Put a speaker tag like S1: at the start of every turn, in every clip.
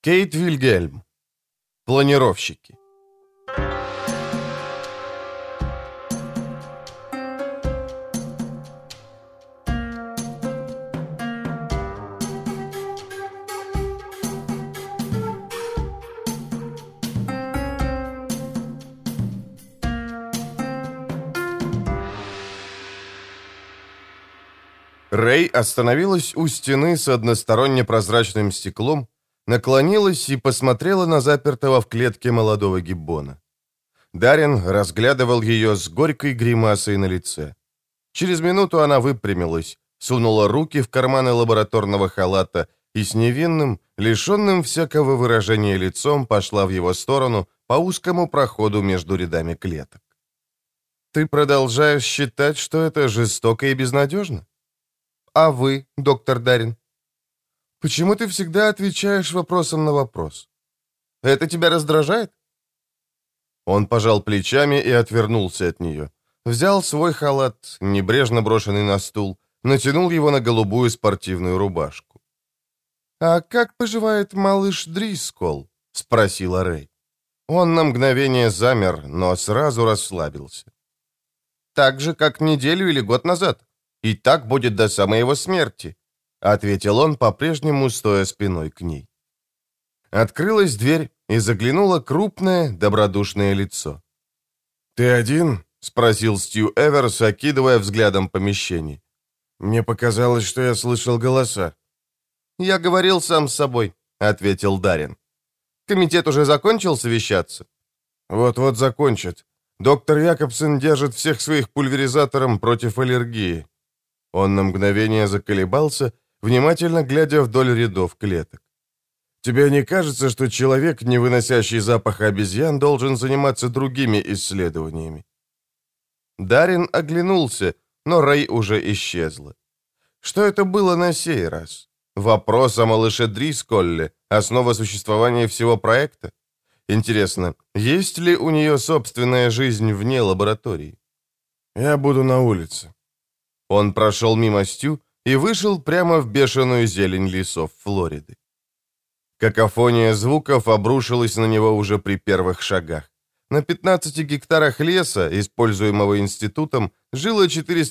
S1: Кейт Вильгельм. Планировщики. Рэй остановилась у стены с односторонне прозрачным стеклом, наклонилась и посмотрела на запертого в клетке молодого гиббона. Даррен разглядывал ее с горькой гримасой на лице. Через минуту она выпрямилась, сунула руки в карманы лабораторного халата и с невинным, лишенным всякого выражения лицом пошла в его сторону по узкому проходу между рядами клеток. «Ты продолжаешь считать, что это жестоко и безнадежно? А вы, доктор Даррен? Почему ты всегда отвечаешь вопросом на вопрос? Это тебя раздражает?» Он пожал плечами и отвернулся от нее. Взял свой халат, небрежно брошенный на стул, натянул его на голубую спортивную рубашку. «А как поживает малыш Дрискол?» — спросила Рэй. Он на мгновение замер, но сразу расслабился. «Так же, как неделю или год назад. И так будет до самой его смерти», — ответил он, по-прежнему стоя спиной к ней. Открылась дверь, и заглянуло крупное, добродушное лицо. «Ты один?» — спросил Стью Эверс, окидывая взглядом помещение. «Мне показалось, что я слышал голоса». «Я говорил сам с собой», — ответил Даррен. «Комитет уже закончил совещаться?» «Вот-вот закончит. Доктор Якобсон держит всех своих пульверизатором против аллергии». Он на мгновение заколебался, внимательно глядя вдоль рядов клеток. «Тебе не кажется, что человек, не выносящий запаха обезьян, должен заниматься другими исследованиями?» Даррен оглянулся, но Рэй уже исчезла. Что это было на сей раз? Вопрос о малыше Дрисколле, основа существования всего проекта? Интересно, есть ли у нее собственная жизнь вне лаборатории? «Я буду на улице». Он прошел мимо Стю и вышел прямо в бешеную зелень лесов Флориды. Какофония звуков обрушилась на него уже при первых шагах. На 15 гектарах леса, используемого институтом, жило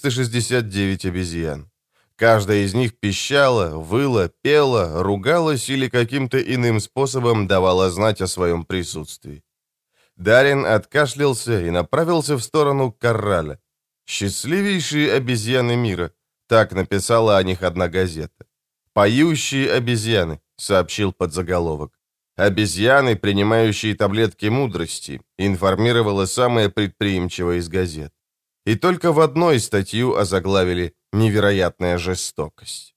S1: 469 обезьян. Каждая из них пищала, выла, пела, ругалась или каким-то иным способом давала знать о своем присутствии. Даррен откашлялся и направился в сторону корраля. «Счастливейшие обезьяны мира», так написала о них одна газета. «Поющие обезьяны», сообщил подзаголовок. «Обезьяны, принимающие таблетки мудрости», информировала самая предприимчивая из газет. И только в одной статью озаглавили «Невероятная жестокость».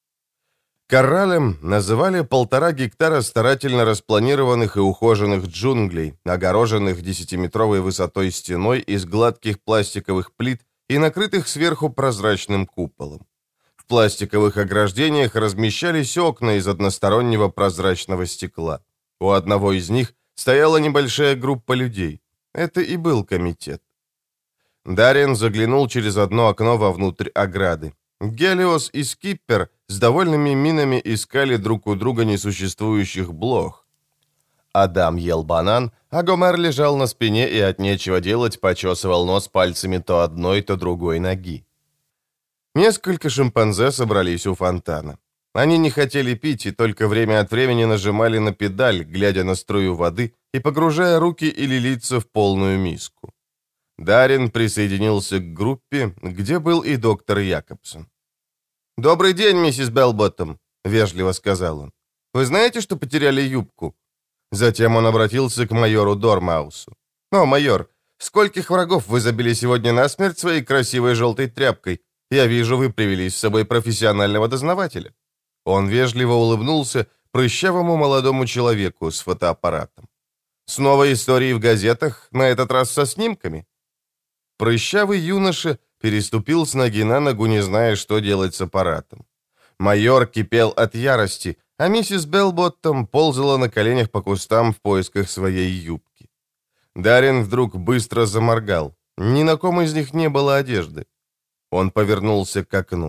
S1: Корралем называли 1,5 гектара старательно распланированных и ухоженных джунглей, огороженных 10-метровой высотой стеной из гладких пластиковых плит и накрытых сверху прозрачным куполом. В пластиковых ограждениях размещались окна из одностороннего прозрачного стекла. У одного из них стояла небольшая группа людей. Это и был комитет. Даррен заглянул через одно окно вовнутрь ограды. Гелиос и Скиппер с довольными минами искали друг у друга несуществующих блох. Адам ел банан, а Гомер лежал на спине и от нечего делать почесывал нос пальцами то одной, то другой ноги. Несколько шимпанзе собрались у фонтана. Они не хотели пить и только время от времени нажимали на педаль, глядя на струю воды и погружая руки или лица в полную миску. Даррен присоединился к группе, где был и доктор Якобсон. «Добрый день, миссис Белботтом», — вежливо сказал он. «Вы знаете, что потеряли юбку?» Затем он обратился к майору Дормаусу. «О, майор, скольких врагов вы забили сегодня насмерть своей красивой желтой тряпкой? Я вижу, вы привели с собой профессионального дознавателя». Он вежливо улыбнулся прыщавому молодому человеку с фотоаппаратом. «Снова истории в газетах, на этот раз со снимками?» Прыщавый юноша переступил с ноги на ногу, не зная, что делать с аппаратом. Майор кипел от ярости, а миссис Белботтом ползала на коленях по кустам в поисках своей юбки. Даррен вдруг быстро заморгал. Ни на ком из них не было одежды. Он повернулся к окну.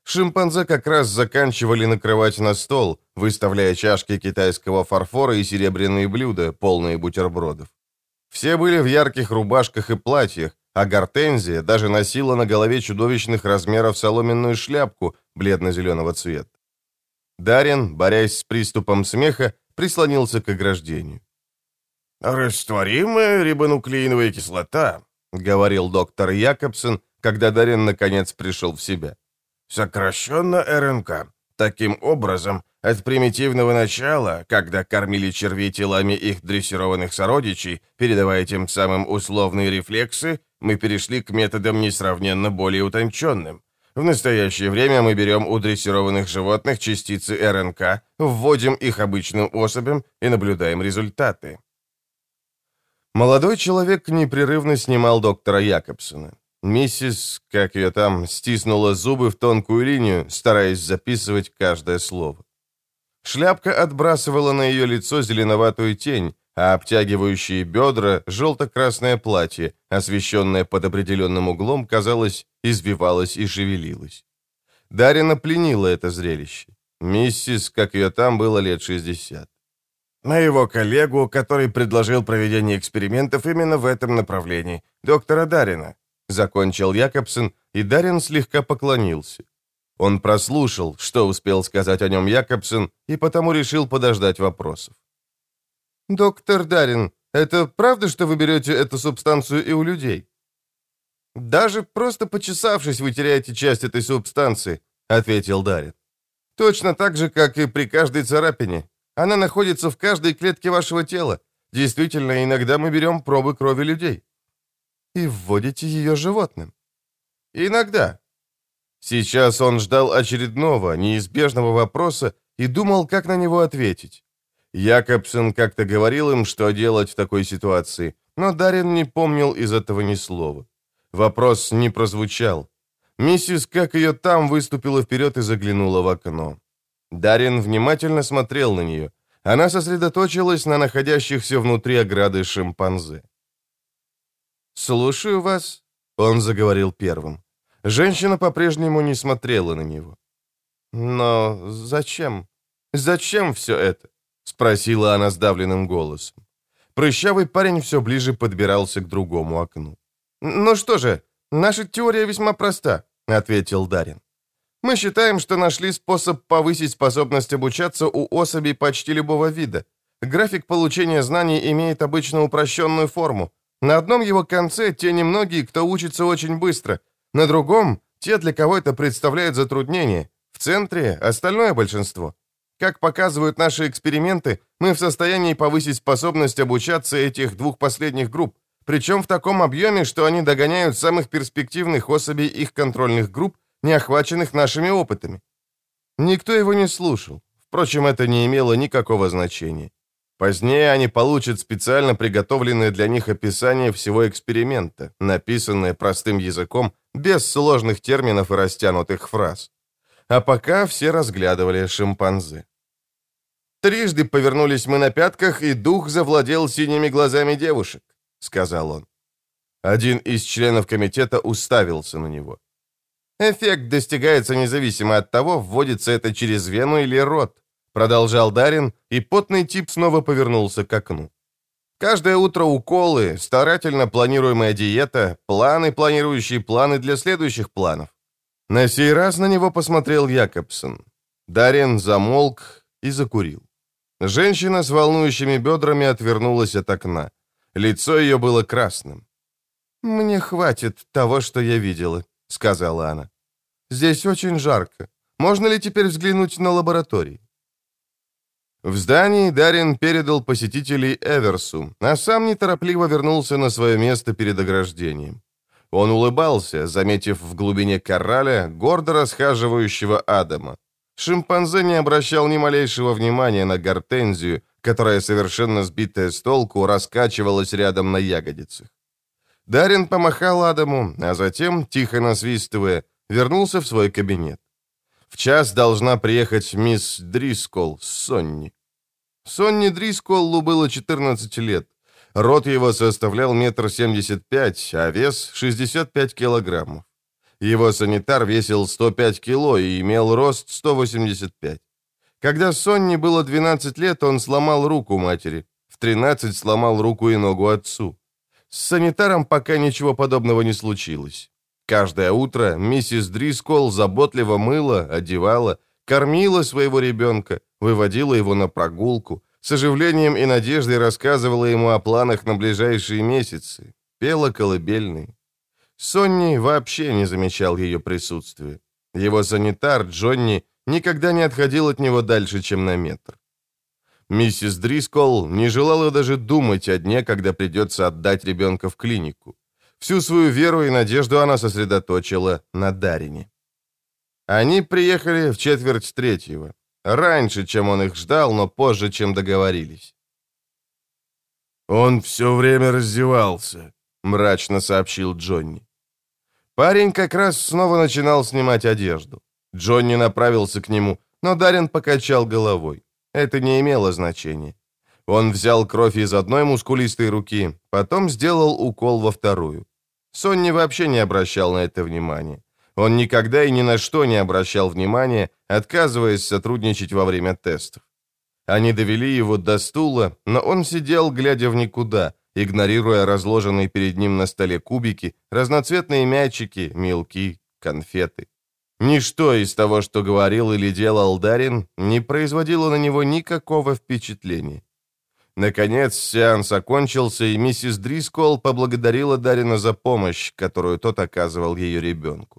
S1: Шимпанзе как раз заканчивали накрывать на стол, выставляя чашки китайского фарфора и серебряные блюда, полные бутербродов. Все были в ярких рубашках и платьях, а Гортензия даже носила на голове чудовищных размеров соломенную шляпку бледно-зеленого цвета. Даррен, борясь с приступом смеха, прислонился к ограждению. «Растворимая рибонуклеиновая кислота», — говорил доктор Якобсон, когда Даррен наконец пришел в себя. «Сокращенно РНК. Таким образом, от примитивного начала, когда кормили червей телами их дрессированных сородичей, передавая тем самым условные рефлексы, мы перешли к методам несравненно более утонченным. В настоящее время мы берем у дрессированных животных частицы РНК, вводим их обычным особям и наблюдаем результаты». Молодой человек непрерывно снимал доктора Якобсона. Миссис, как ее там, стиснула зубы в тонкую линию, стараясь записывать каждое слово. Шляпка отбрасывала на ее лицо зеленоватую тень, а обтягивающие бедра желто-красное платье, освещенное под определенным углом, казалось, извивалось и шевелилось. Даррена пленило это зрелище. Миссис, как ее там, было лет 60. «Моего коллегу, который предложил проведение экспериментов именно в этом направлении, доктора Даррена», — закончил Якобсон, и Даррен слегка поклонился. Он прослушал, что успел сказать о нем Якобсон, и потому решил подождать вопросов. «Доктор Даррен, это правда, что вы берете эту субстанцию и у людей?» «Даже просто почесавшись, вы теряете часть этой субстанции», — ответил Даррен. «Точно так же, как и при каждой царапине. Она находится в каждой клетке вашего тела. Действительно, иногда мы берем пробы крови людей». «И вводите ее животным?» «Иногда». Сейчас он ждал очередного, неизбежного вопроса и думал, как на него ответить. Якобсон как-то говорил им, что делать в такой ситуации, но Даррен не помнил из этого ни слова. Вопрос не прозвучал. Миссис, как ее там, выступила вперед и заглянула в окно. Даррен внимательно смотрел на нее. Она сосредоточилась на находящихся внутри ограды шимпанзе. «Слушаю вас», — он заговорил первым. Женщина по-прежнему не смотрела на него. «Но зачем? Зачем все это?» — спросила она сдавленным голосом. Прыщавый парень все ближе подбирался к другому окну. «Ну что же, наша теория весьма проста», — ответил Даррен. «Мы считаем, что нашли способ повысить способность обучаться у особей почти любого вида. График получения знаний имеет обычно упрощенную форму. На одном его конце те немногие, кто учится очень быстро, на другом — те, для кого это представляет затруднение, в центре — остальное большинство. Как показывают наши эксперименты, мы в состоянии повысить способность обучаться этих двух последних групп, причем в таком объеме, что они догоняют самых перспективных особей их контрольных групп, не охваченных нашими опытами». Никто его не слушал. Впрочем, это не имело никакого значения. Позднее они получат специально приготовленное для них описание всего эксперимента, написанное простым языком, без сложных терминов и растянутых фраз. А пока все разглядывали шимпанзе. «Трижды повернулись мы на пятках, и дух завладел синими глазами девушек», — сказал он. Один из членов комитета уставился на него. «Эффект достигается независимо от того, вводится это через вену или рот», продолжал Даррен, и потный тип снова повернулся к окну. «Каждое утро уколы, старательно планируемая диета, планы, планирующие планы для следующих планов». На сей раз на него посмотрел Якобсон. Даррен замолк и закурил. Женщина с волнующими бедрами отвернулась от окна. Лицо ее было красным. «Мне хватит того, что я видела», — сказала она. «Здесь очень жарко. Можно ли теперь взглянуть на лаборатории?» В здании Даррен передал посетителей Эверсу, а сам неторопливо вернулся на свое место перед ограждением. Он улыбался, заметив в глубине корраля гордо расхаживающего Адама. Шимпанзе не обращал ни малейшего внимания на Гортензию, которая, совершенно сбитая с толку, раскачивалась рядом на ягодицах. Даррен помахал Адаму, а затем, тихо насвистывая, вернулся в свой кабинет. В час должна приехать мисс Дрисколл с Сонни. Сонни Дрисколлу было 14 лет. Рост его составлял 1,75 м, а вес — 65 килограммов. Его санитар весил 105 кило и имел рост 185. Когда Сонни было 12 лет, он сломал руку матери. В 13 сломал руку и ногу отцу. С санитаром пока ничего подобного не случилось. Каждое утро миссис Дрисколл заботливо мыла, одевала, кормила своего ребенка, выводила его на прогулку, с оживлением и надеждой рассказывала ему о планах на ближайшие месяцы, пела колыбельные. Сонни вообще не замечал ее присутствия. Его санитар, Джонни, никогда не отходил от него дальше, чем на метр. Миссис Дрисколл не желала даже думать о дне, когда придется отдать ребенка в клинику. Всю свою веру и надежду она сосредоточила на Дарине. Они приехали в 2:45. Раньше, чем он их ждал, но позже, чем договорились.
S2: «Он все время раздевался», —
S1: мрачно сообщил Джонни. Парень как раз снова начинал снимать одежду. Джонни направился к нему, но Дарин покачал головой. Это не имело значения. Он взял кровь из одной мускулистой руки, потом сделал укол во вторую. Сонни вообще не обращал на это внимания. Он никогда и ни на что не обращал внимания, отказываясь сотрудничать во время тестов. Они довели его до стула, но он сидел, глядя в никуда, игнорируя разложенные перед ним на столе кубики, разноцветные мячики, мелки, конфеты. Ничто из того, что говорил или делал Дарин, не производило на него никакого впечатления. Наконец, сеанс окончился, и миссис Дрисколл поблагодарила Дарина за помощь, которую тот оказывал ее ребенку.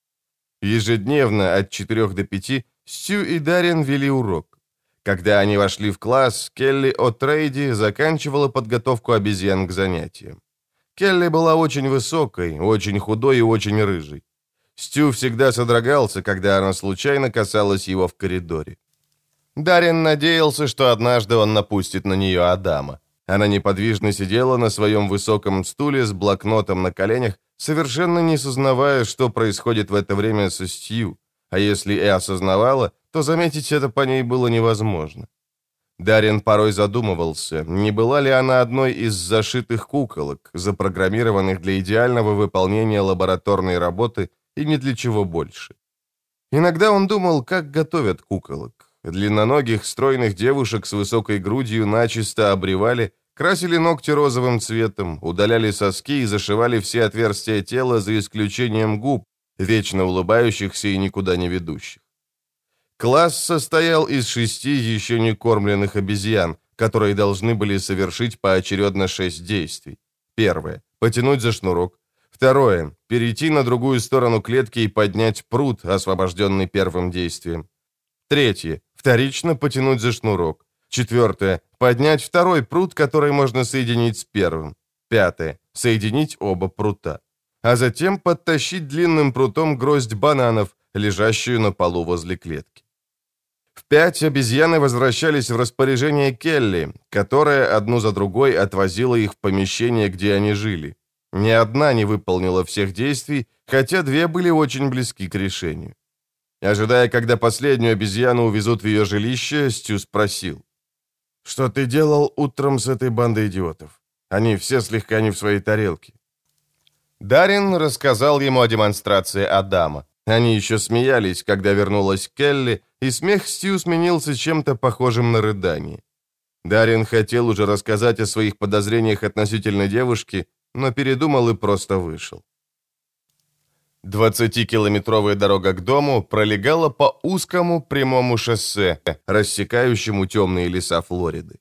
S1: Ежедневно от 4 до 5 Стю и Дарин вели урок. Когда они вошли в класс, Келли О'Трейди заканчивала подготовку обезьян к занятиям. Келли была очень высокой, очень худой и очень рыжей. Стю всегда содрогался, когда она случайно касалась его в коридоре. Дарин надеялся, что однажды он напустит на нее Адама. Она неподвижно сидела на своем высоком стуле с блокнотом на коленях, совершенно не сознавая, что происходит в это время со Стью, а если и осознавала, то заметить это по ней было невозможно. Дарин порой задумывался, не была ли она одной из зашитых куколок, запрограммированных для идеального выполнения лабораторной работы и ни для чего больше. Иногда он думал, как готовят куколок. Длинноногих, стройных девушек с высокой грудью начисто обревали, красили ногти розовым цветом, удаляли соски и зашивали все отверстия тела за исключением губ, вечно улыбающихся и никуда не ведущих. Класс состоял из 6 еще не кормленных обезьян, которые должны были совершить поочередно 6 действий. Первое – потянуть за шнурок. Второе – перейти на другую сторону клетки и поднять прут, освобожденный первым действием. Третье – вторично потянуть за шнурок. Четвертое – поднять второй прут, который можно соединить с первым. Пятое – соединить оба прута. А затем подтащить длинным прутом гроздь бананов, лежащую на полу возле клетки. В 5 обезьяны возвращались в распоряжение Келли, которая одну за другой отвозила их в помещение, где они жили. Ни одна не выполнила всех действий, хотя 2 были очень близки к решению. Ожидая, когда последнюю обезьяну увезут в ее жилище, Стю спросил: «Что ты делал утром с этой бандой идиотов? Они все слегка не в своей тарелке». Дарин рассказал ему о демонстрации Адама. Они еще смеялись, когда вернулась Келли, и смех Стю сменился чем-то похожим на рыдание. Дарин хотел уже рассказать о своих подозрениях относительно девушки, но передумал и просто вышел. 20-километровая дорога к дому пролегала по узкому прямому шоссе, рассекающему темные леса Флориды.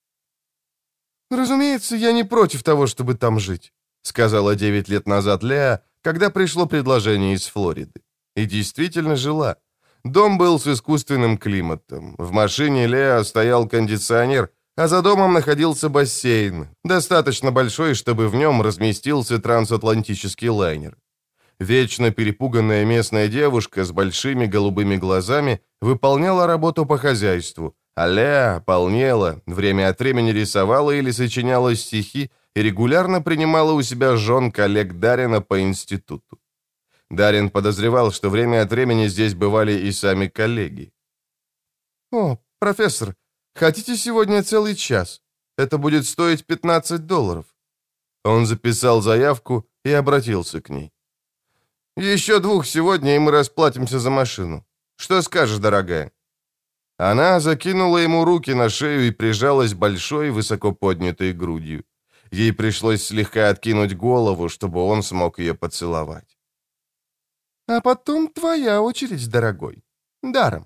S1: «Разумеется, я не против того, чтобы там жить», сказала 9 лет назад Леа, когда пришло предложение из Флориды. И действительно жила. Дом был с искусственным климатом. В машине Леа стоял кондиционер, а за домом находился бассейн, достаточно большой, чтобы в нем разместился трансатлантический лайнер. Вечно перепуганная местная девушка с большими голубыми глазами выполняла работу по хозяйству, а Леа полнела, время от времени рисовала или сочиняла стихи и регулярно принимала у себя жен коллег Дарина по институту. Дарин подозревал, что время от времени здесь бывали и сами коллеги. «О, профессор, хотите сегодня целый час? Это будет стоить $15». Он записал заявку и обратился к ней. Еще 2 сегодня, и мы расплатимся за машину. Что скажешь, дорогая?» Она закинула ему руки на шею и прижалась большой, высоко поднятой грудью. Ей пришлось слегка откинуть голову, чтобы он смог ее поцеловать. «А потом твоя очередь, дорогой. Даром».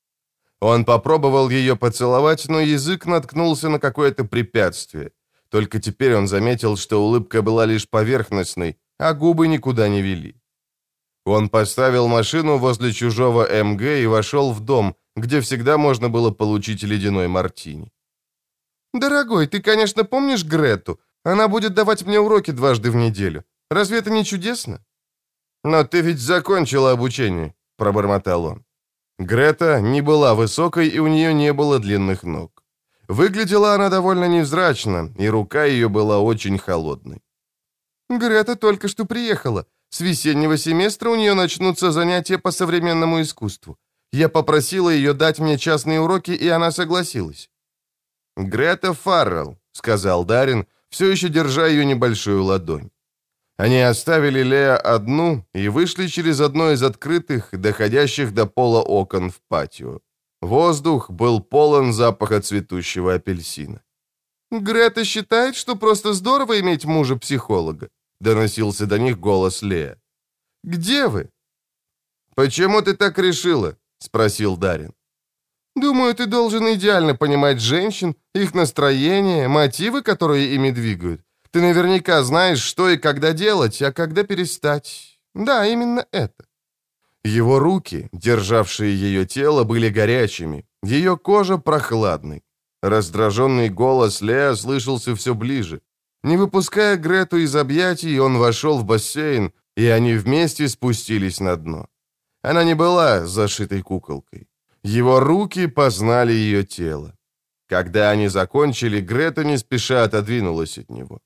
S1: Он попробовал ее поцеловать, но язык наткнулся на какое-то препятствие. Только теперь он заметил, что улыбка была лишь поверхностной, а губы никуда не вели. Он поставил машину возле чужого МГ и вошел в дом, где всегда можно было получить ледяной мартини. «Дорогой, ты, конечно, помнишь Грету? Она будет давать мне уроки 2 раза в неделю. Разве это не чудесно?» «Но ты ведь закончила обучение», — пробормотал он. Грета не была высокой, и у нее не было длинных ног. Выглядела она довольно невзрачно, и рука ее была очень холодной. «Грета только что приехала. С весеннего семестра у нее начнутся занятия по современному искусству. Я попросила ее дать мне частные уроки, и она согласилась». «Грета Фаррелл», — сказал Даррен, все еще держа ее небольшую ладонь. Они оставили Леа одну и вышли через одно из открытых, доходящих до пола окон в патио. Воздух был полон запаха цветущего апельсина. «Грета считает, что просто здорово иметь мужа-психолога», — доносился до них голос Леа. «Где вы?» «Почему ты так решила?» — спросил Даррен. «Думаю, ты должен идеально понимать женщин, их настроение, мотивы, которые ими двигают. Ты наверняка знаешь, что и когда делать, а когда перестать. Да, именно это». Его руки, державшие ее тело, были горячими, ее кожа прохладной. Раздраженный голос Леа слышался все ближе. Не выпуская Грету из объятий, он вошел в бассейн, и они вместе спустились на дно. Она не была зашитой куколкой. Его руки познали ее тело. Когда они закончили, Грета не спеша отодвинулась от него.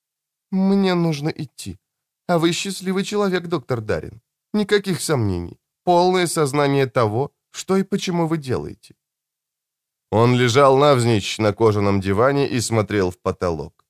S1: «Мне нужно идти. А вы счастливый человек, доктор Даррен. Никаких сомнений. Полное сознание того, что и почему вы делаете». Он лежал навзничь на кожаном диване и смотрел в потолок.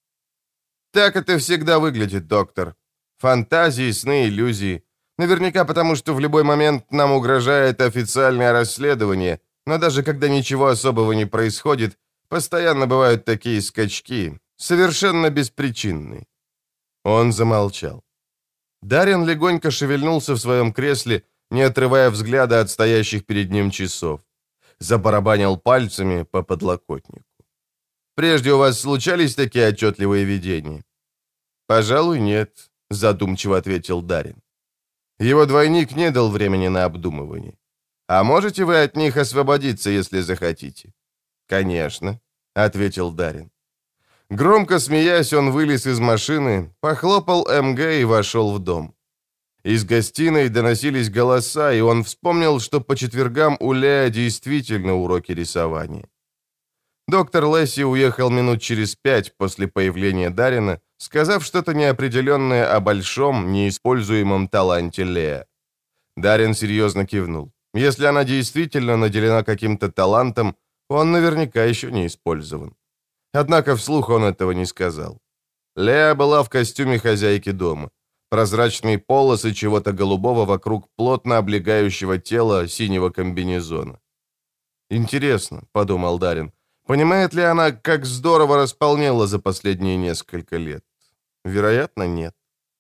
S1: «Так это всегда выглядит, доктор. Фантазии, сны, иллюзии. Наверняка потому, что в любой момент нам угрожает официальное расследование, но даже когда ничего особого не происходит, постоянно бывают такие скачки, совершенно беспричинные». Он замолчал. Даррен легонько шевельнулся в своем кресле, не отрывая взгляда от стоящих перед ним часов. Забарабанил пальцами по подлокотнику. «Прежде у вас случались такие отчетливые видения?» «Пожалуй, нет», — задумчиво ответил Даррен. Его двойник не дал времени на обдумывание. «А можете вы от них освободиться, если захотите?» «Конечно», — ответил Даррен. Громко смеясь, он вылез из машины, похлопал МГ и вошел в дом. Из гостиной доносились голоса, и он вспомнил, что по четвергам у Леа действительно уроки рисования. Доктор Лесси уехал минут через 5 после появления Даррена, сказав что-то неопределенное о большом, неиспользуемом таланте Леа. Даррен серьезно кивнул. Если она действительно наделена каким-то талантом, он наверняка еще не использован. Однако вслух он этого не сказал. Леа была в костюме хозяйки дома. Прозрачные полосы чего-то голубого вокруг плотно облегающего тела синего комбинезона. «Интересно», — подумал Даррен, — «понимает ли она, как здорово располнела за последние несколько лет? Вероятно, нет».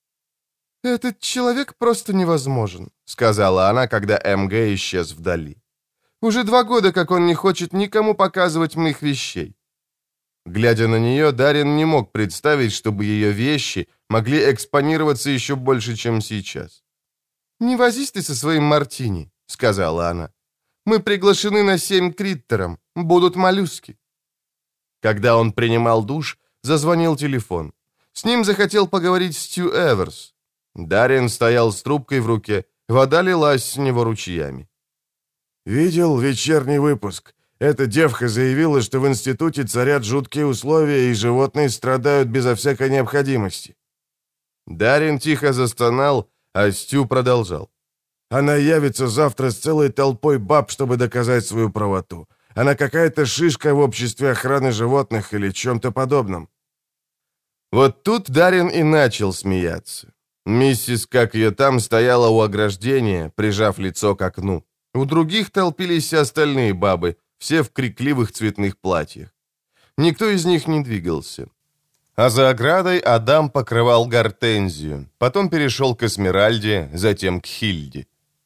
S1: «Этот человек просто невозможен», — сказала она, когда МГ исчез вдали. «Уже 2 года, как он не хочет никому показывать моих вещей». Глядя на нее, Даррен не мог представить, чтобы ее вещи могли экспонироваться еще больше, чем сейчас. «Не возись ты со своим мартини», — сказала она. «Мы приглашены на 7 криттером. Будут моллюски». Когда он принимал душ, зазвонил телефон. С ним захотел поговорить Стью Эверс. Даррен стоял с трубкой в руке, вода лилась с него ручьями.
S2: «Видел вечерний выпуск? Эта девка заявила, что в институте царят жуткие условия, и животные страдают безо всякой необходимости».
S1: Даррен тихо застонал, а Стю продолжал.
S2: «Она явится завтра с целой толпой баб, чтобы доказать свою правоту. Она какая-то шишка в обществе охраны животных или чем-то подобном».
S1: Вот тут Даррен и начал смеяться. Миссис, как ее там, стояла у ограждения, прижав лицо к окну. У других толпились остальные бабы, все в крикливых цветных платьях. Никто из них не двигался. А за оградой Адам покрывал гортензию, потом перешел к Эсмеральде, затем к Хильде.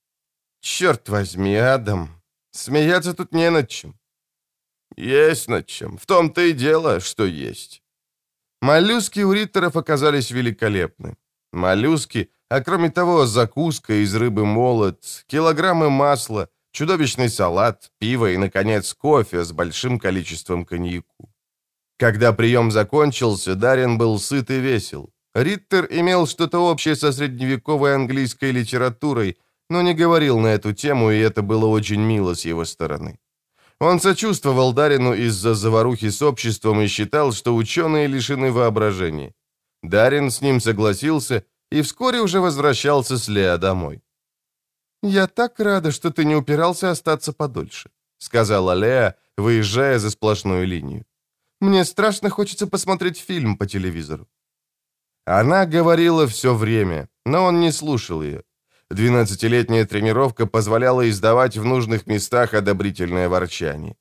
S1: «Черт возьми, Адам, смеяться тут не над чем». «Есть над чем. В том-то и дело, что есть». Моллюски у Риттеров оказались великолепны. Моллюски, а кроме того, закуска из рыбы молот, килограммы масла, чудовищный салат, пиво и, наконец, кофе с большим количеством коньяку. Когда прием закончился, Даррен был сыт и весел. Риттер имел что-то общее со средневековой английской литературой, но не говорил на эту тему, и это было очень мило с его стороны. Он сочувствовал Даррену из-за заварухи с обществом и считал, что ученые лишены воображения. Даррен с ним согласился и вскоре уже возвращался с Леа домой. «Я так рада, что ты не упирался остаться подольше», — сказала Леа, выезжая за сплошную линию. «Мне страшно хочется посмотреть фильм по телевизору». Она говорила все время, но он не слушал ее. 12-летняя тренировка позволяла издавать в нужных местах одобрительное ворчание.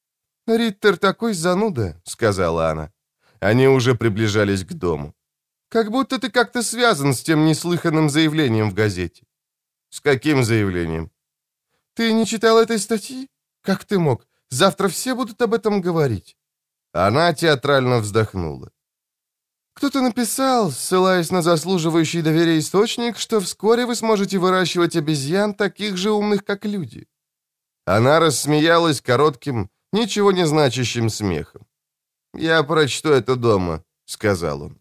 S1: «Риттер такой зануда», — сказала она. Они уже приближались к дому. «Как будто ты как-то связан с тем неслыханным заявлением в газете». «С каким заявлением?» «Ты не читал этой статьи? Как ты мог? Завтра все будут об этом говорить». Она театрально вздохнула. «Кто-то написал, ссылаясь на заслуживающий доверия источник, что вскоре вы сможете выращивать обезьян, таких же умных, как люди». Она рассмеялась коротким, ничего не значащим смехом. «Я прочту это дома», — сказал он.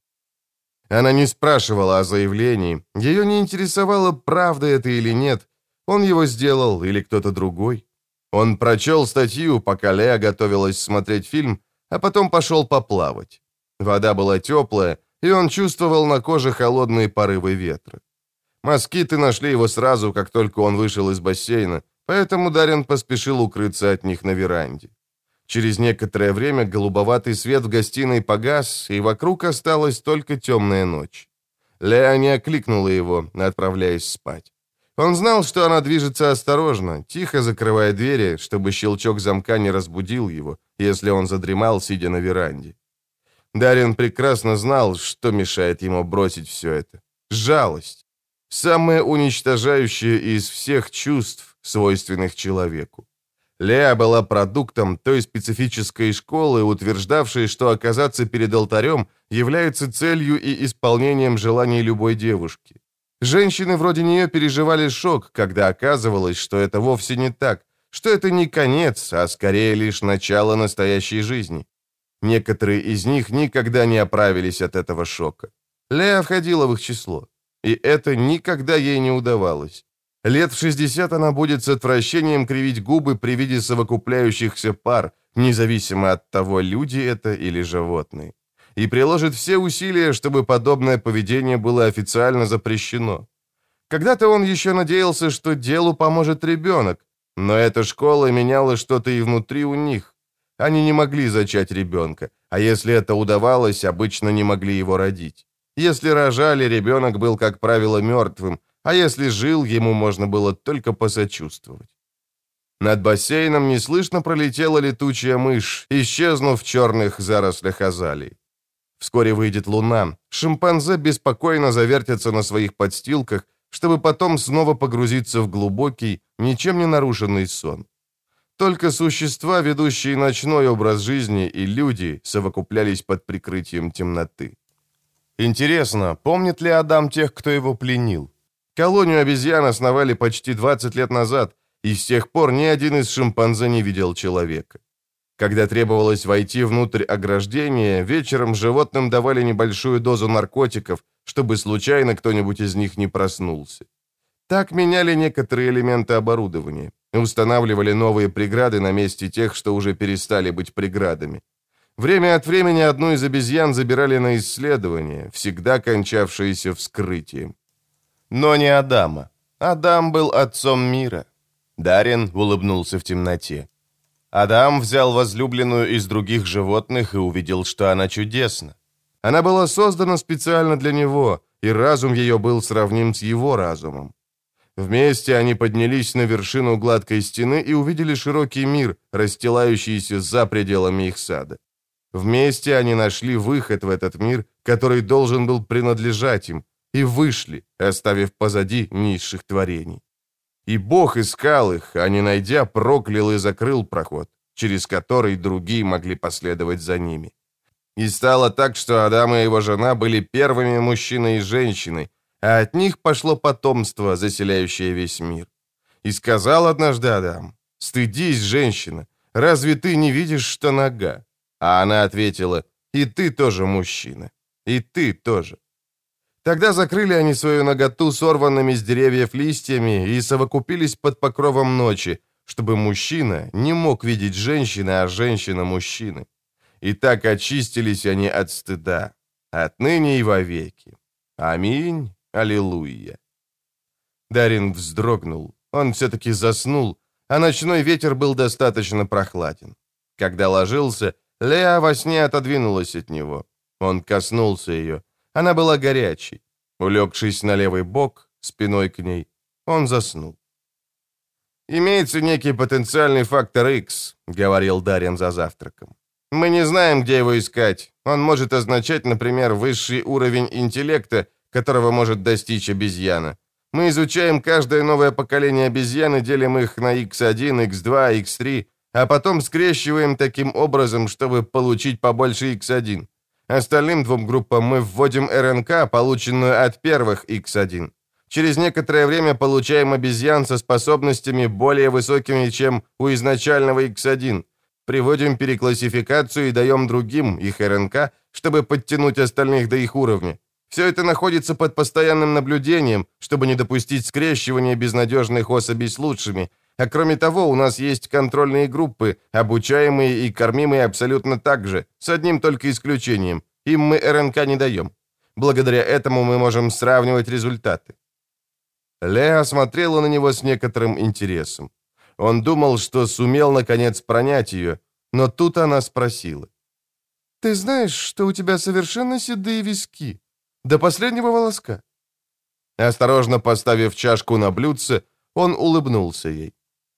S1: Она не спрашивала о заявлении, ее не интересовало, правда это или нет, он его сделал или кто-то другой. Он прочел статью, пока Леа готовилась смотреть фильм, а потом пошел поплавать. Вода была теплая, и он чувствовал на коже холодные порывы ветра. Москиты нашли его сразу, как только он вышел из бассейна, поэтому Даррен поспешил укрыться от них на веранде. Через некоторое время голубоватый свет в гостиной погас, и вокруг осталась только темная ночь. Леа не окликнула его, отправляясь спать. Он знал, что она движется осторожно, тихо закрывая двери, чтобы щелчок замка не разбудил его, если он задремал, сидя на веранде. Даррен прекрасно знал, что мешает ему бросить все это. Жалость. Самое уничтожающее из всех чувств, свойственных человеку. Леа была продуктом той специфической школы, утверждавшей, что оказаться перед алтарем является целью и исполнением желаний любой девушки. Женщины вроде нее переживали шок, когда оказывалось, что это вовсе не так, что это не конец, а скорее лишь начало настоящей жизни. Некоторые из них никогда не оправились от этого шока. Леа входила в их число, и это никогда ей не удавалось. Лет в 60 она будет с отвращением кривить губы при виде совокупляющихся пар, независимо от того, люди это или животные. И приложит все усилия, чтобы подобное поведение было официально запрещено. Когда-то он еще надеялся, что делу поможет ребенок, но эта школа меняла что-то и внутри у них. Они не могли зачать ребенка, а если это удавалось, обычно не могли его родить. Если рожали, ребенок был, как правило, мертвым, а если жил, ему можно было только посочувствовать. Над бассейном неслышно пролетела летучая мышь, исчезнув в черных зарослях азалий. Вскоре выйдет луна, шимпанзе беспокойно завертятся на своих подстилках, чтобы потом снова погрузиться в глубокий, ничем не нарушенный сон. Только существа, ведущие ночной образ жизни, и люди совокуплялись под прикрытием темноты. Интересно, помнит ли Адам тех, кто его пленил? Колонию обезьян основали почти 20 лет назад, и с тех пор ни один из шимпанзе не видел человека. Когда требовалось войти внутрь ограждения, вечером животным давали небольшую дозу наркотиков, чтобы случайно кто-нибудь из них не проснулся. Так меняли некоторые элементы оборудования, устанавливали новые преграды на месте тех, что уже перестали быть преградами. Время от времени одну из обезьян забирали на исследование, всегда кончавшееся вскрытием. Но не Адама. Адам был отцом мира. Даррен улыбнулся в темноте. Адам взял возлюбленную из других животных и увидел, что она чудесна. Она была создана специально для него, и разум ее был сравним с его разумом. Вместе они поднялись на вершину гладкой стены и увидели широкий мир, расстилающийся за пределами их сада. Вместе они нашли выход в этот мир, который должен был принадлежать им, и вышли, оставив позади низших творений. И Бог искал их, а не найдя, проклял и закрыл проход, через который другие могли последовать за ними. И стало так, что Адам и его жена были первыми мужчиной и женщиной, а от них пошло потомство, заселяющее весь мир. И сказал однажды Адам: «Стыдись, женщина, разве ты не видишь, что нога?» А она ответила: «И ты тоже мужчина, и ты тоже». Тогда закрыли они свою наготу сорванными с деревьев листьями и совокупились под покровом ночи, чтобы мужчина не мог видеть женщины, а женщина мужчины. И так очистились они от стыда, отныне и вовеки. Аминь, аллилуйя. Дарин вздрогнул, он все-таки заснул, а ночной ветер был достаточно прохладен. Когда ложился, Леа во сне отодвинулась от него. Он коснулся ее. Она была горячей. Улегшись на левый бок, спиной к ней, он заснул. «Имеется некий потенциальный фактор X», — говорил Дарин за завтраком. «Мы не знаем, где его искать. Он может означать, например, высший уровень интеллекта, которого может достичь обезьяна. Мы изучаем каждое новое поколение обезьян и делим их на X1, X2, X3, а потом скрещиваем таким образом, чтобы получить побольше X1. Остальным двум группам мы вводим РНК, полученную от первых X1. Через некоторое время получаем обезьян со способностями более высокими, чем у изначального X1. Приводим переклассификацию и даем другим их РНК, чтобы подтянуть остальных до их уровня. Все это находится под постоянным наблюдением, чтобы не допустить скрещивания безнадежных особей с лучшими. А кроме того, у нас есть контрольные группы, обучаемые и кормимые абсолютно так же, с одним только исключением. Им мы РНК не даем. Благодаря этому мы можем сравнивать результаты». Леа смотрела на него с некоторым интересом. Он думал, что сумел, наконец, пронять ее, но тут она спросила: «Ты знаешь, что у тебя совершенно седые виски? До последнего волоска?» Осторожно поставив чашку на блюдце, он улыбнулся ей.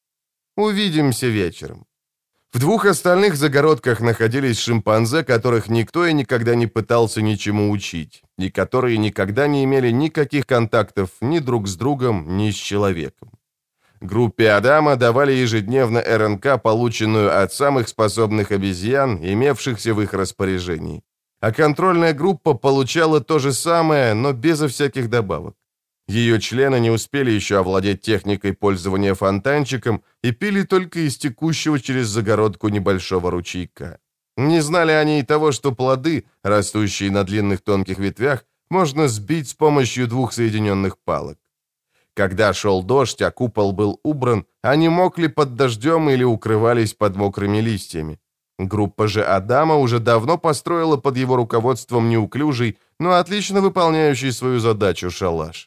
S1: «Увидимся вечером». В двух остальных загородках находились шимпанзе, которых никто и никогда не пытался ничему учить, и которые никогда не имели никаких контактов ни друг с другом, ни с человеком. Группе Адама давали ежедневно РНК, полученную от самых способных обезьян, имевшихся в их распоряжении. А контрольная группа получала то же самое, но безо всяких добавок. Ее члены не успели еще овладеть техникой пользования фонтанчиком и пили только из текущего через загородку небольшого ручейка. Не знали они и того, что плоды, растущие на длинных тонких ветвях, можно сбить с помощью двух соединенных палок. Когда шел дождь, а купол был убран, они мокли под дождем или укрывались под мокрыми листьями. Группа же Адама уже давно построила под его руководством неуклюжий, но отлично выполняющий свою задачу шалаш.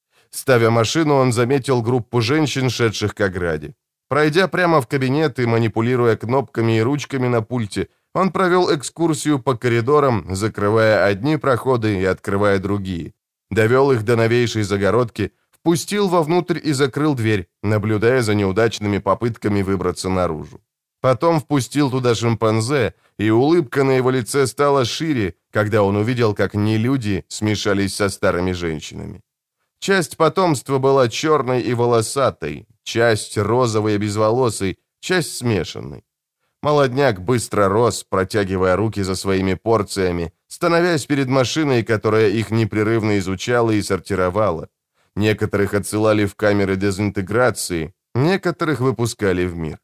S1: Ставя машину, он заметил группу женщин, шедших к ограде. Пройдя прямо в кабинет и манипулируя кнопками и ручками на пульте, он провел экскурсию по коридорам, закрывая одни проходы и открывая другие. Довел их до новейшей загородки, впустил вовнутрь и закрыл дверь, наблюдая за неудачными попытками выбраться наружу. Потом впустил туда шимпанзе, и улыбка на его лице стала шире, когда он увидел, как нелюди смешались со старыми женщинами. Часть потомства была черной и волосатой, часть розовой и безволосой, часть смешанной. Молодняк быстро рос, протягивая руки за своими порциями, становясь перед машиной, которая их непрерывно изучала и сортировала. Некоторых отсылали в камеры дезинтеграции, некоторых выпускали в мир.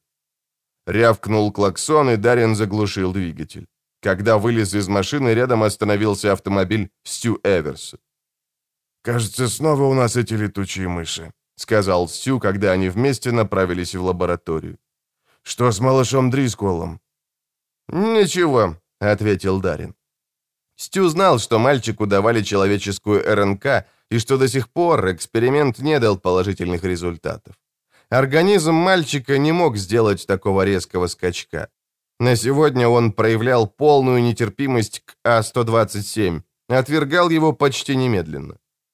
S1: Рявкнул клаксон, и Дарин заглушил двигатель. Когда вылез из машины, рядом остановился автомобиль Стю Эверса.
S2: «Кажется, снова у нас эти летучие мыши», — сказал
S1: Стю, когда они вместе направились в лабораторию.
S2: «Что с малышом Дрискуэллом?»
S1: «Ничего», — ответил Дарин. Стю знал, что мальчику давали человеческую РНК, и что до сих пор эксперимент не дал положительных результатов. Организм мальчика не мог сделать такого резкого скачка. На сегодня он проявлял полную нетерпимость к А-127, Отвергал его почти немедленно.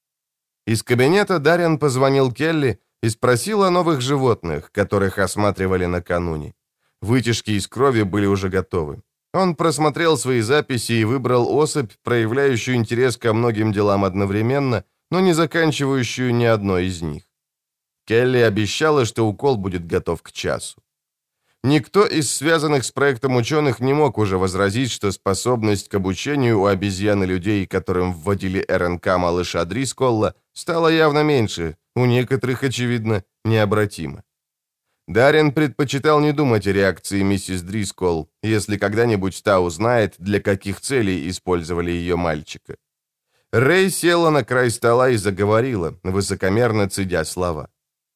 S1: Из кабинета Дариан позвонил Келли и спросил о новых животных, которых осматривали накануне. Вытяжки из крови были уже готовы. Он просмотрел свои записи и выбрал особь, проявляющую интерес ко многим делам одновременно, но не заканчивающую ни одной из них. Келли обещала, что укол будет готов к часу. Никто из связанных с проектом ученых не мог уже возразить, что способность к обучению у обезьян и людей, которым вводили РНК малыша Дрисколла, стала явно меньше, у некоторых, очевидно, необратимо. Дариан предпочитал не думать о реакции миссис Дрисколл, если когда-нибудь та узнает, для каких целей использовали ее мальчика. Рэй села на край стола и заговорила, высокомерно цедя слова.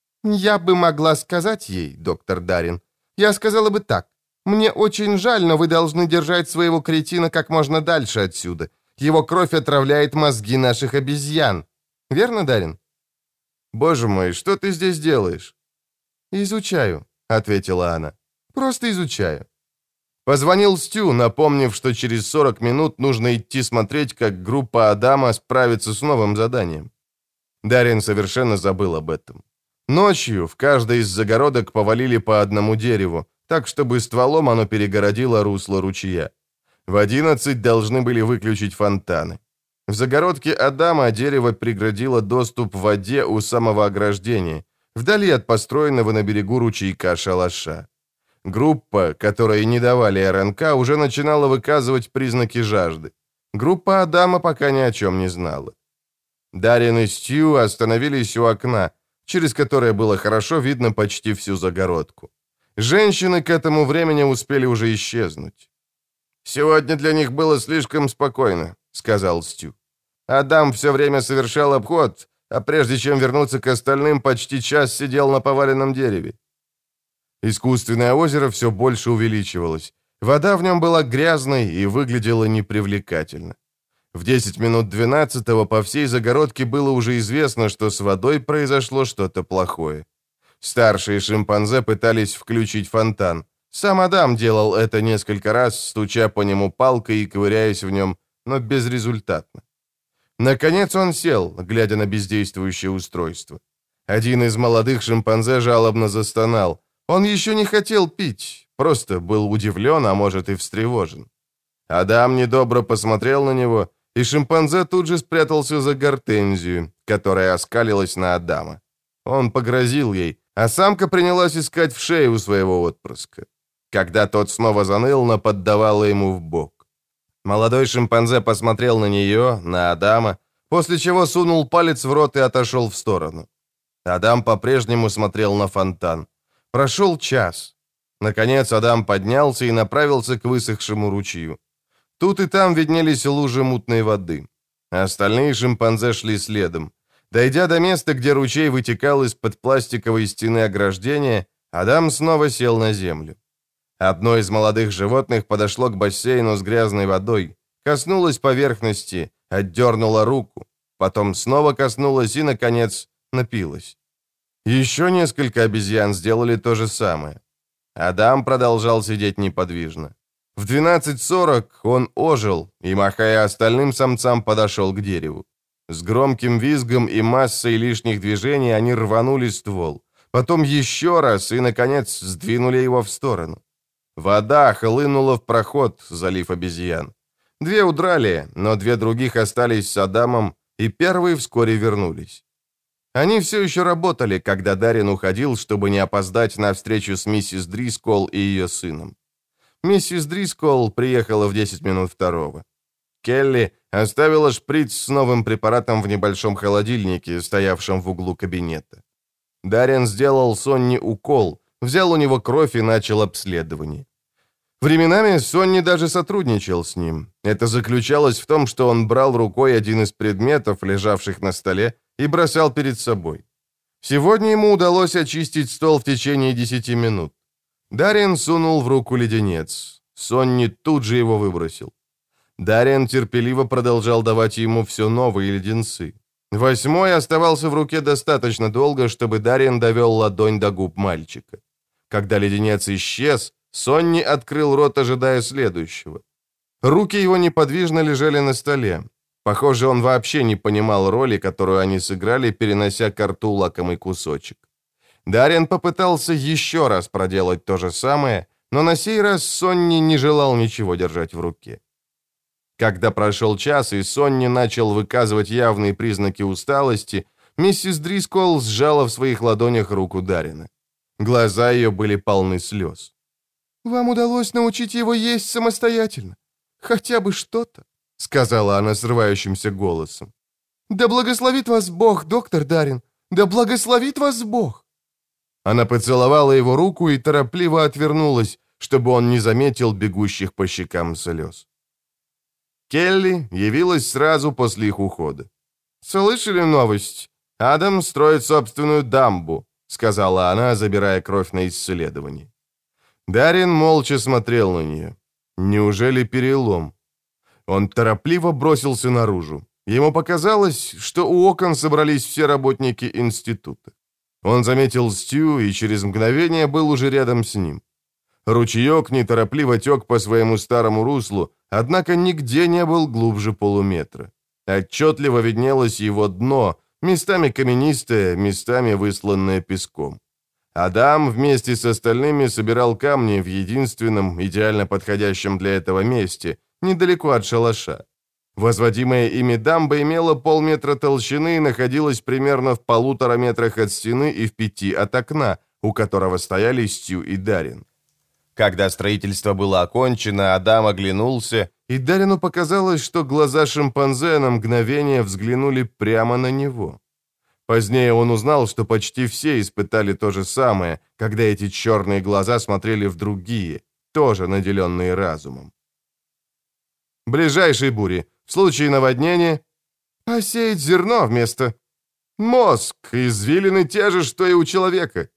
S1: «Я бы могла сказать ей, доктор Дарин, я сказала бы так. Мне очень жаль, но вы должны держать своего кретина как можно дальше отсюда. Его кровь отравляет мозги наших обезьян. Верно, Дарин?» «Боже мой, что ты здесь делаешь?» «Изучаю», — ответила она. «Просто изучаю». Позвонил Стю, напомнив, что через 40 минут нужно идти смотреть, как группа Адама справится с новым заданием. Дарин совершенно забыл об этом. Ночью в каждой из загородок повалили по одному дереву, так, чтобы стволом оно перегородило русло ручья. В 11 должны были выключить фонтаны. В загородке Адама дерево преградило доступ в воде у самого ограждения, вдали от построенного на берегу ручейка шалаша. Группа, которой не давали РНК, уже начинала выказывать признаки жажды. Группа Адама пока ни о чем не знала. Дарин и Стью остановились у окна, через которое было хорошо видно почти всю загородку. Женщины к этому времени успели уже исчезнуть. «Сегодня для них было слишком спокойно», — сказал Стю. «Адам все время совершал обход, а прежде чем вернуться к остальным, почти час сидел на поваленном дереве». Искусственное озеро все больше увеличивалось. Вода в нем была грязной и выглядела непривлекательно. В 10 минут 12-го по всей загородке было уже известно, что с водой произошло что-то плохое. Старшие шимпанзе пытались включить фонтан. Сам Адам делал это несколько раз, стуча по нему палкой и ковыряясь в нем, но безрезультатно. Наконец он сел, глядя на бездействующее устройство. Один из молодых шимпанзе жалобно застонал. Он еще не хотел пить, просто был удивлен, а может и встревожен. Адам недобро посмотрел на него, и шимпанзе тут же спрятался за гортензию, которая оскалилась на Адама. Он погрозил ей, а самка принялась искать в шею своего отпрыска. Когда тот снова заныл, она поддавала ему в бок. Молодой шимпанзе посмотрел на нее, на Адама, после чего сунул палец в рот и отошел в сторону. Адам по-прежнему смотрел на фонтан. Прошел час. Наконец Адам поднялся и направился к высохшему ручью. Тут и там виднелись лужи мутной воды. Остальные шимпанзе шли следом. Дойдя до места, где ручей вытекал из-под пластиковой стены ограждения, Адам снова сел на землю. Одно из молодых животных подошло к бассейну с грязной водой, коснулось поверхности, отдернуло руку, потом снова коснулось и, наконец, напилось. Еще несколько обезьян сделали то же самое. Адам продолжал сидеть неподвижно. В 12:40 он ожил и, махая остальным самцам, подошел к дереву. С громким визгом и массой лишних движений они рванули ствол. Потом еще раз и, наконец, сдвинули его в сторону. Вода хлынула в проход, залив обезьян. 2 удрали, но 2 других остались с Адамом, и первые вскоре вернулись. Они все еще работали, когда Дарин уходил, чтобы не опоздать на встречу с миссис Дрисколл и ее сыном. Миссис Дрисколл приехала в 10 минут 2. Келли оставила шприц с новым препаратом в небольшом холодильнике, стоявшем в углу кабинета. Дарин сделал Сонни укол, взял у него кровь и начал обследование. Временами Сонни даже сотрудничал с ним. Это заключалось в том, что он брал рукой один из предметов, лежавших на столе, и бросал перед собой. Сегодня ему удалось очистить стол в течение 10 минут. Дариан сунул в руку леденец. Сонни тут же его выбросил. Дариан терпеливо продолжал давать ему все новые леденцы. 8-й оставался в руке достаточно долго, чтобы Дариан довел ладонь до губ мальчика. Когда леденец исчез, Сонни открыл рот, ожидая следующего. Руки его неподвижно лежали на столе. Похоже, он вообще не понимал роли, которую они сыграли, перенося ко рту лакомый кусочек. Дарьян попытался еще раз проделать то же самое, но на сей раз Сонни не желал ничего держать в руке. Когда прошел час, и Сонни начал выказывать явные признаки усталости, миссис Дрисколл сжала в своих ладонях руку Дарина. Глаза ее были полны слез. «Вам удалось научить его есть самостоятельно? Хотя бы что-то?» — сказала она срывающимся голосом. «Да благословит вас Бог, доктор Дарин! Да благословит вас Бог!» Она поцеловала его руку и торопливо отвернулась, чтобы он не заметил бегущих по щекам слез. Келли явилась сразу после их ухода. «Слышали новость? Адам строит собственную дамбу», — сказала она, забирая кровь на исследование. Дарин молча смотрел на нее. Неужели перелом? Он торопливо бросился наружу. Ему показалось, что у окон собрались все работники института. Он заметил Стю и через мгновение был уже рядом с ним. Ручеек неторопливо тек по своему старому руслу, однако нигде не был глубже полуметра. Отчетливо виднелось его дно, местами каменистое, местами высланное песком. Адам вместе с остальными собирал камни в единственном, идеально подходящем для этого месте, недалеко от шалаша. Возводимая ими дамба имела полметра толщины и находилась примерно в 1,5 метрах от стены и в 5 от окна, у которого стояли Стю и Дарин. Когда строительство было окончено, Адам оглянулся, и Дарину показалось, что глаза шимпанзе на мгновение взглянули прямо на него. Позднее он узнал, что почти все испытали то же самое, когда эти черные глаза смотрели в другие, тоже наделенные разумом. Ближайшей бури, в случае наводнения, посеять зерно вместо... Мозг, извилины те же, что и у человека.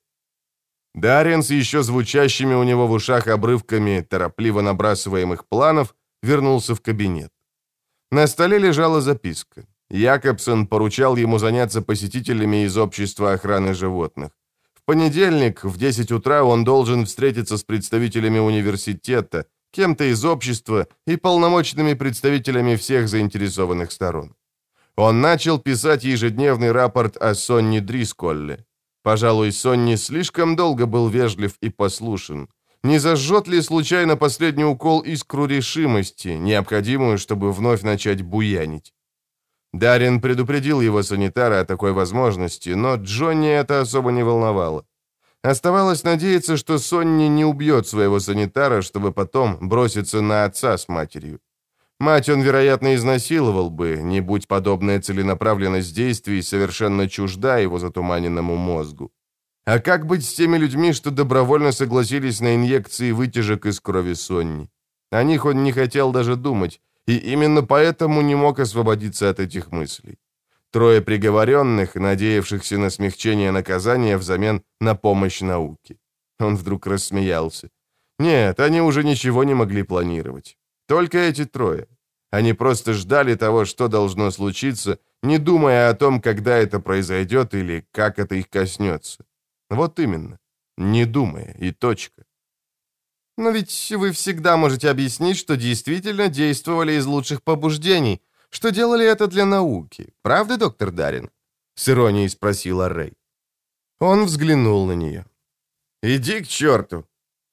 S1: Дарьян с еще звучащими у него в ушах обрывками торопливо набрасываемых планов вернулся в кабинет. На столе лежала записка. Якобсон поручал ему заняться посетителями из общества охраны животных. В понедельник в 10 утра он должен встретиться с представителями университета, кем-то из общества и полномочными представителями всех заинтересованных сторон. Он начал писать ежедневный рапорт о Сонни Дрисколле. Пожалуй, Сонни слишком долго был вежлив и послушен. Не зажжет ли случайно последний укол искру решимости, необходимую, чтобы вновь начать буянить? Дарин предупредил его санитара о такой возможности, но Джонни это особо не волновало. Оставалось надеяться, что Сонни не убьет своего санитара, чтобы потом броситься на отца с матерью. Мать он, вероятно, изнасиловал бы, не будь подобная целенаправленность действий совершенно чужда его затуманенному мозгу. А как быть с теми людьми, что добровольно согласились на инъекции вытяжек из крови Сонни? О них он не хотел даже думать, и именно поэтому не мог освободиться от этих мыслей. 3 приговоренных, надеявшихся на смягчение наказания взамен на помощь науке. Он вдруг рассмеялся. Нет, они уже ничего не могли планировать. Только эти 3. Они просто ждали того, что должно случиться, не думая о том, когда это произойдет или как это их коснется. Вот именно. Не думая, и точка. Но ведь вы всегда можете объяснить, что действительно действовали из лучших побуждений, что делали это для науки. Правда, доктор Дарин? С иронией спросила Рэй. Он взглянул на нее. «Иди к черту!»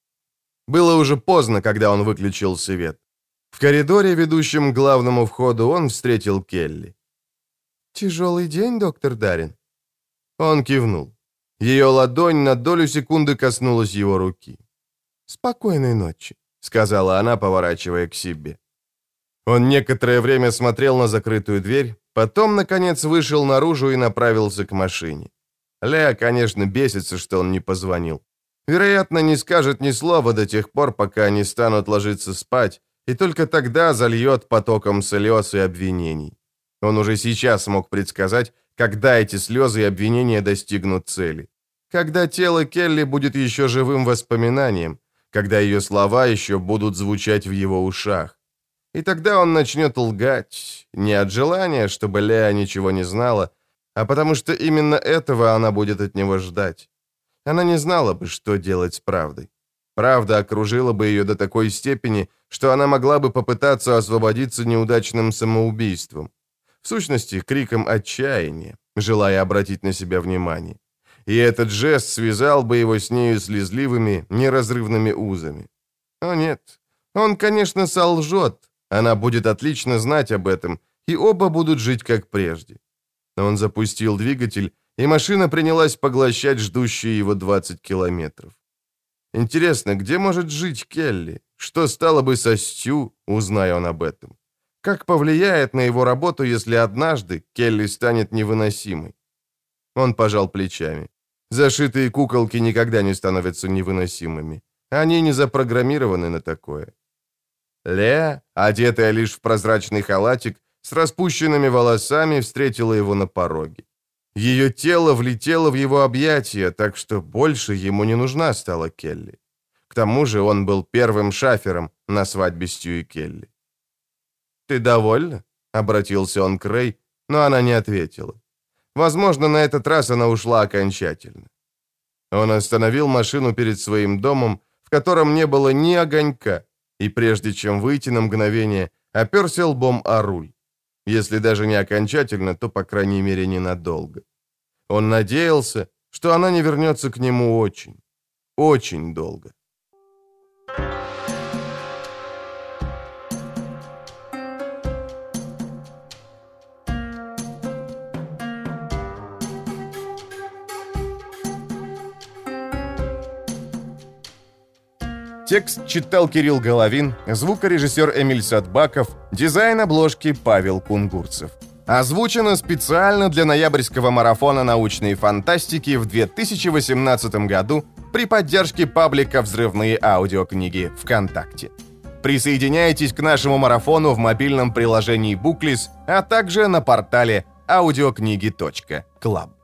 S1: Было уже поздно, когда он выключил свет. В коридоре, ведущем к главному входу, он встретил Келли. «Тяжелый день, доктор Дарин?» Он кивнул. Ее ладонь на долю секунды коснулась его руки. «Спокойной ночи», — сказала она, поворачивая к себе. Он некоторое время смотрел на закрытую дверь, потом, наконец, вышел наружу и направился к машине. Леа, конечно, бесится, что он не позвонил. Вероятно, не скажет ни слова до тех пор, пока они станут ложиться спать, и только тогда зальет потоком слез и обвинений. Он уже сейчас мог предсказать, когда эти слезы и обвинения достигнут цели. Когда тело Келли будет еще живым воспоминанием, когда ее слова еще будут звучать в его ушах. И тогда он начнет лгать, не от желания, чтобы Леа ничего не знала, а потому что именно этого она будет от него ждать. Она не знала бы, что делать с правдой. Правда окружила бы ее до такой степени, что она могла бы попытаться освободиться неудачным самоубийством. в сущности, криком отчаяния, желая обратить на себя внимание. И этот жест связал бы его с нею слезливыми, неразрывными узами. О нет, он, конечно, солжет, она будет отлично знать об этом, и оба будут жить как прежде. Он запустил двигатель, и машина принялась поглощать ждущие его 20 километров. Интересно, где может жить Келли? Что стало бы со Стю, узная он об этом? Как повлияет на его работу, если однажды Келли станет невыносимой? Он пожал плечами. Зашитые куколки никогда не становятся невыносимыми. Они не запрограммированы на такое. Леа, одетая лишь в прозрачный халатик, с распущенными волосами, встретила его на пороге. Ее тело влетело в его объятия, так что больше ему не нужна стала Келли. К тому же он был первым шафером на свадьбе Стю и Келли. «Ты довольна?» — обратился он к Рэй, но она не ответила. Возможно, на этот раз она ушла окончательно. Он остановил машину перед своим домом, в котором не было ни огонька, и прежде чем выйти на мгновение, оперся лбом о руль. Если даже не окончательно, то, по крайней мере, ненадолго. Он надеялся, что она не вернется к нему очень, очень долго. Текст читал Кирилл Головин, звукорежиссер Эмиль Садбаков, дизайн обложки Павел Кунгурцев. Озвучено специально для ноябрьского марафона научной фантастики в 2018 году при поддержке паблика «Взрывные аудиокниги» ВКонтакте. Присоединяйтесь к нашему марафону в мобильном приложении Booklist, а также на портале audiokniги.club.